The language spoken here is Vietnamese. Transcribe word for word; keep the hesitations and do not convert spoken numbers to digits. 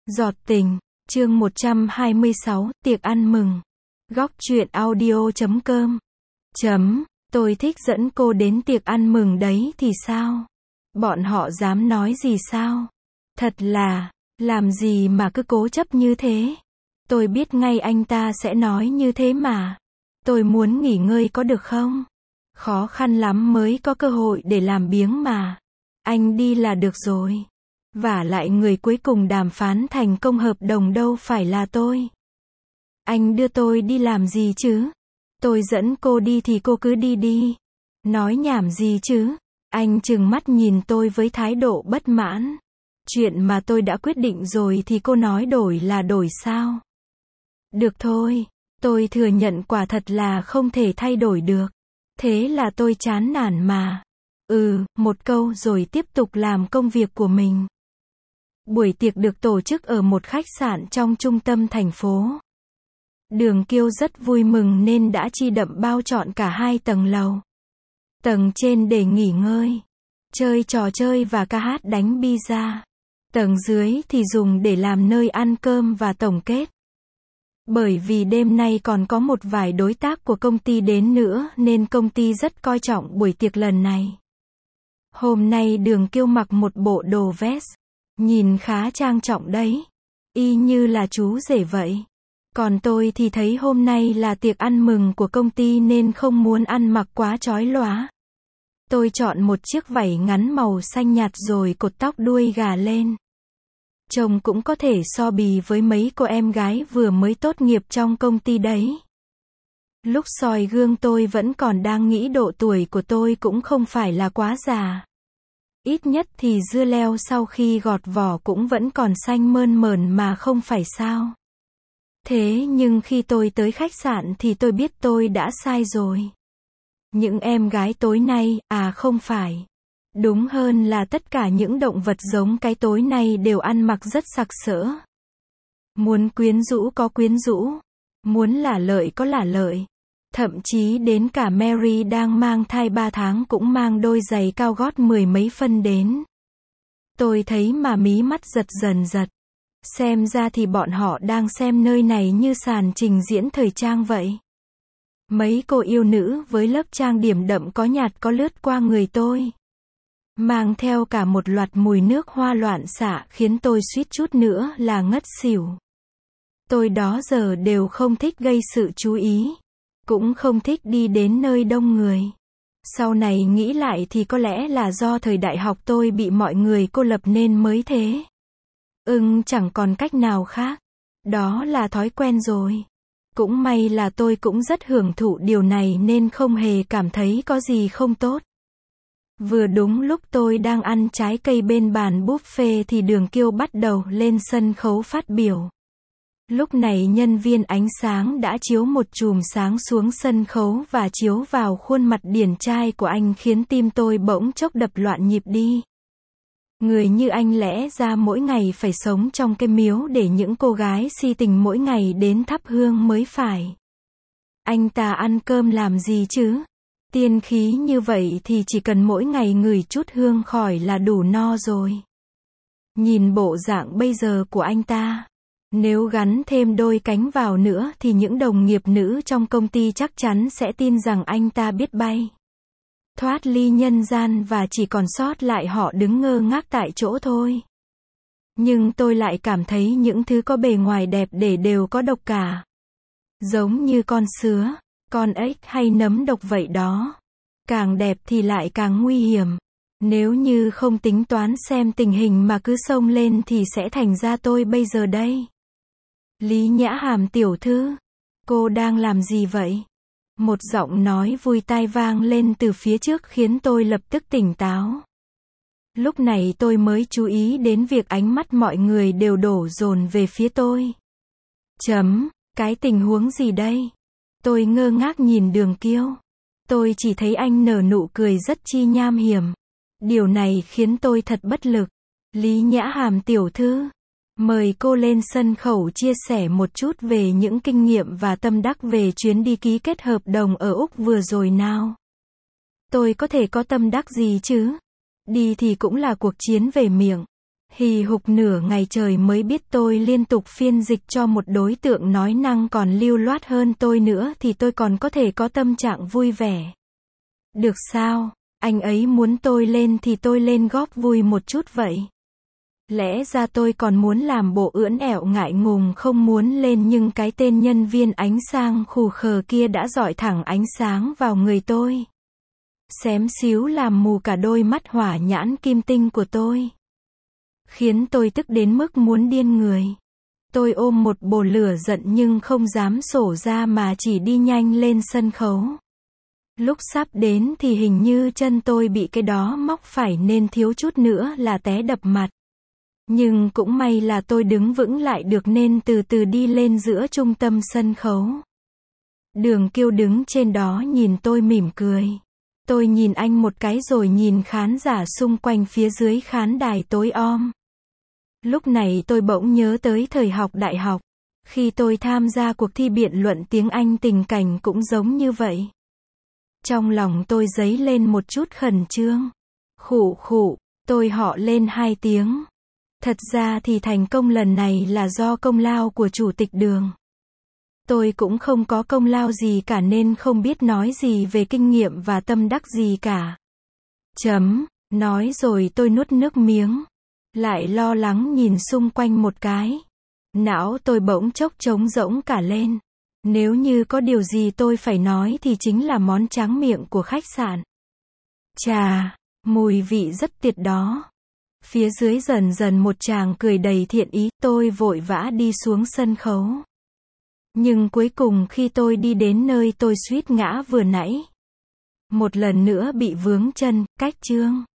Giọt tình, chương một trăm hai mươi sáu, tiệc ăn mừng. Góc truyện audio chấm com. Chấm, tôi thích dẫn cô đến tiệc ăn mừng đấy thì sao? Bọn họ dám nói gì sao? Thật là, làm gì mà cứ cố chấp như thế? Tôi biết ngay anh ta sẽ nói như thế mà. Tôi muốn nghỉ ngơi có được không? Khó khăn lắm mới có cơ hội để làm biếng mà. Anh đi là được rồi. Vả lại người cuối cùng đàm phán thành công hợp đồng đâu phải là tôi. Anh đưa tôi đi làm gì chứ? Tôi dẫn cô đi thì cô cứ đi đi. Nói nhảm gì chứ? Anh trừng mắt nhìn tôi với thái độ bất mãn. Chuyện mà tôi đã quyết định rồi thì cô nói đổi là đổi sao? Được thôi, tôi thừa nhận quả thật là không thể thay đổi được. Thế là tôi chán nản mà. Ừ, một câu rồi tiếp tục làm công việc của mình. Buổi tiệc được tổ chức ở một khách sạn trong trung tâm thành phố. Đường Kiêu rất vui mừng nên đã chi đậm bao trọn cả hai tầng lầu. Tầng trên để nghỉ ngơi, chơi trò chơi và ca hát đánh pizza. Tầng dưới thì dùng để làm nơi ăn cơm và tổng kết. Bởi vì đêm nay còn có một vài đối tác của công ty đến nữa nên công ty rất coi trọng buổi tiệc lần này. Hôm nay Đường Kiêu mặc một bộ đồ vest. Nhìn khá trang trọng đấy. Y như là chú rể vậy. Còn tôi thì thấy hôm nay là tiệc ăn mừng của công ty nên không muốn ăn mặc quá chói lóa. Tôi chọn một chiếc vảy ngắn màu xanh nhạt rồi cột tóc đuôi gà lên. Trông cũng có thể so bì với mấy cô em gái vừa mới tốt nghiệp trong công ty đấy. Lúc soi gương tôi vẫn còn đang nghĩ độ tuổi của tôi cũng không phải là quá già. Ít nhất thì dưa leo sau khi gọt vỏ cũng vẫn còn xanh mơn mởn mà không phải sao. Thế nhưng khi tôi tới khách sạn thì tôi biết tôi đã sai rồi. Những em gái tối nay, à không phải. Đúng hơn là tất cả những động vật giống cái tối nay đều ăn mặc rất sặc sỡ. Muốn quyến rũ có quyến rũ. Muốn lả lợi có lả lợi. Thậm chí đến cả Mary đang mang thai ba tháng cũng mang đôi giày cao gót mười mấy phân đến. Tôi thấy mà mí mắt giật dần giật. Xem ra thì bọn họ đang xem nơi này như sàn trình diễn thời trang vậy. Mấy cô yêu nữ với lớp trang điểm đậm có nhạt có lướt qua người tôi. Mang theo cả một loạt mùi nước hoa loạn xạ khiến tôi suýt chút nữa là ngất xỉu. Tôi đó giờ đều không thích gây sự chú ý. Cũng không thích đi đến nơi đông người. Sau này nghĩ lại thì có lẽ là do thời đại học tôi bị mọi người cô lập nên mới thế. Ưng chẳng còn cách nào khác. Đó là thói quen rồi. Cũng may là tôi cũng rất hưởng thụ điều này nên không hề cảm thấy có gì không tốt. Vừa đúng lúc tôi đang ăn trái cây bên bàn buffet thì Đường Kiêu bắt đầu lên sân khấu phát biểu. Lúc này nhân viên ánh sáng đã chiếu một chùm sáng xuống sân khấu và chiếu vào khuôn mặt điển trai của anh khiến tim tôi bỗng chốc đập loạn nhịp đi. Người như anh lẽ ra mỗi ngày phải sống trong cái miếu để những cô gái si tình mỗi ngày đến thắp hương mới phải. Anh ta ăn cơm làm gì chứ? Tiên khí như vậy thì chỉ cần mỗi ngày ngửi chút hương khỏi là đủ no rồi. Nhìn bộ dạng bây giờ của anh ta. Nếu gắn thêm đôi cánh vào nữa thì những đồng nghiệp nữ trong công ty chắc chắn sẽ tin rằng anh ta biết bay. Thoát ly nhân gian và chỉ còn sót lại họ đứng ngơ ngác tại chỗ thôi. Nhưng tôi lại cảm thấy những thứ có bề ngoài đẹp để đều có độc cả. Giống như con sứa, con ếch hay nấm độc vậy đó. Càng đẹp thì lại càng nguy hiểm. Nếu như không tính toán xem tình hình mà cứ xông lên thì sẽ thành ra tôi bây giờ đây. Lý Nhã Hàm tiểu thư, cô đang làm gì vậy? Một giọng nói vui tai vang lên từ phía trước khiến tôi lập tức tỉnh táo. Lúc này tôi mới chú ý đến việc ánh mắt mọi người đều đổ dồn về phía tôi. Chấm, cái tình huống gì đây? Tôi ngơ ngác nhìn Đường Kiêu. Tôi chỉ thấy anh nở nụ cười rất chi nham hiểm. Điều này khiến tôi thật bất lực. Lý Nhã Hàm tiểu thư, mời cô lên sân khấu chia sẻ một chút về những kinh nghiệm và tâm đắc về chuyến đi ký kết hợp đồng ở Úc vừa rồi nào. Tôi có thể có tâm đắc gì chứ? Đi thì cũng là cuộc chiến về miệng. Hì hục nửa ngày trời mới biết tôi liên tục phiên dịch cho một đối tượng nói năng còn lưu loát hơn tôi nữa thì tôi còn có thể có tâm trạng vui vẻ. Được sao? Anh ấy muốn tôi lên thì tôi lên góp vui một chút vậy. Lẽ ra tôi còn muốn làm bộ ưỡn ẹo ngại ngùng không muốn lên nhưng cái tên nhân viên ánh sang khù khờ kia đã dọi thẳng ánh sáng vào người tôi. Xém xíu làm mù cả đôi mắt hỏa nhãn kim tinh của tôi. Khiến tôi tức đến mức muốn điên người. Tôi ôm một bồ lửa giận nhưng không dám sổ ra mà chỉ đi nhanh lên sân khấu. Lúc sắp đến thì hình như chân tôi bị cái đó móc phải nên thiếu chút nữa là té đập mặt. Nhưng cũng may là tôi đứng vững lại được nên từ từ đi lên giữa trung tâm sân khấu. Đường Kiêu đứng trên đó nhìn tôi mỉm cười. Tôi nhìn anh một cái rồi nhìn khán giả xung quanh phía dưới khán đài tối om. Lúc này tôi bỗng nhớ tới thời học đại học. Khi tôi tham gia cuộc thi biện luận tiếng Anh tình cảnh cũng giống như vậy. Trong lòng tôi dấy lên một chút khẩn trương. Khụ khụ, tôi họ lên hai tiếng. Thật ra thì thành công lần này là do công lao của Chủ tịch Đường. Tôi cũng không có công lao gì cả nên không biết nói gì về kinh nghiệm và tâm đắc gì cả. Chấm, nói rồi tôi nuốt nước miếng. Lại lo lắng nhìn xung quanh một cái. Não tôi bỗng chốc trống rỗng cả lên. Nếu như có điều gì tôi phải nói thì chính là món tráng miệng của khách sạn. Chà, mùi vị rất tuyệt đó. Phía dưới dần dần một chàng cười đầy thiện ý, tôi vội vã đi xuống sân khấu. Nhưng cuối cùng khi tôi đi đến nơi tôi suýt ngã vừa nãy, một lần nữa bị vướng chân, cách chương.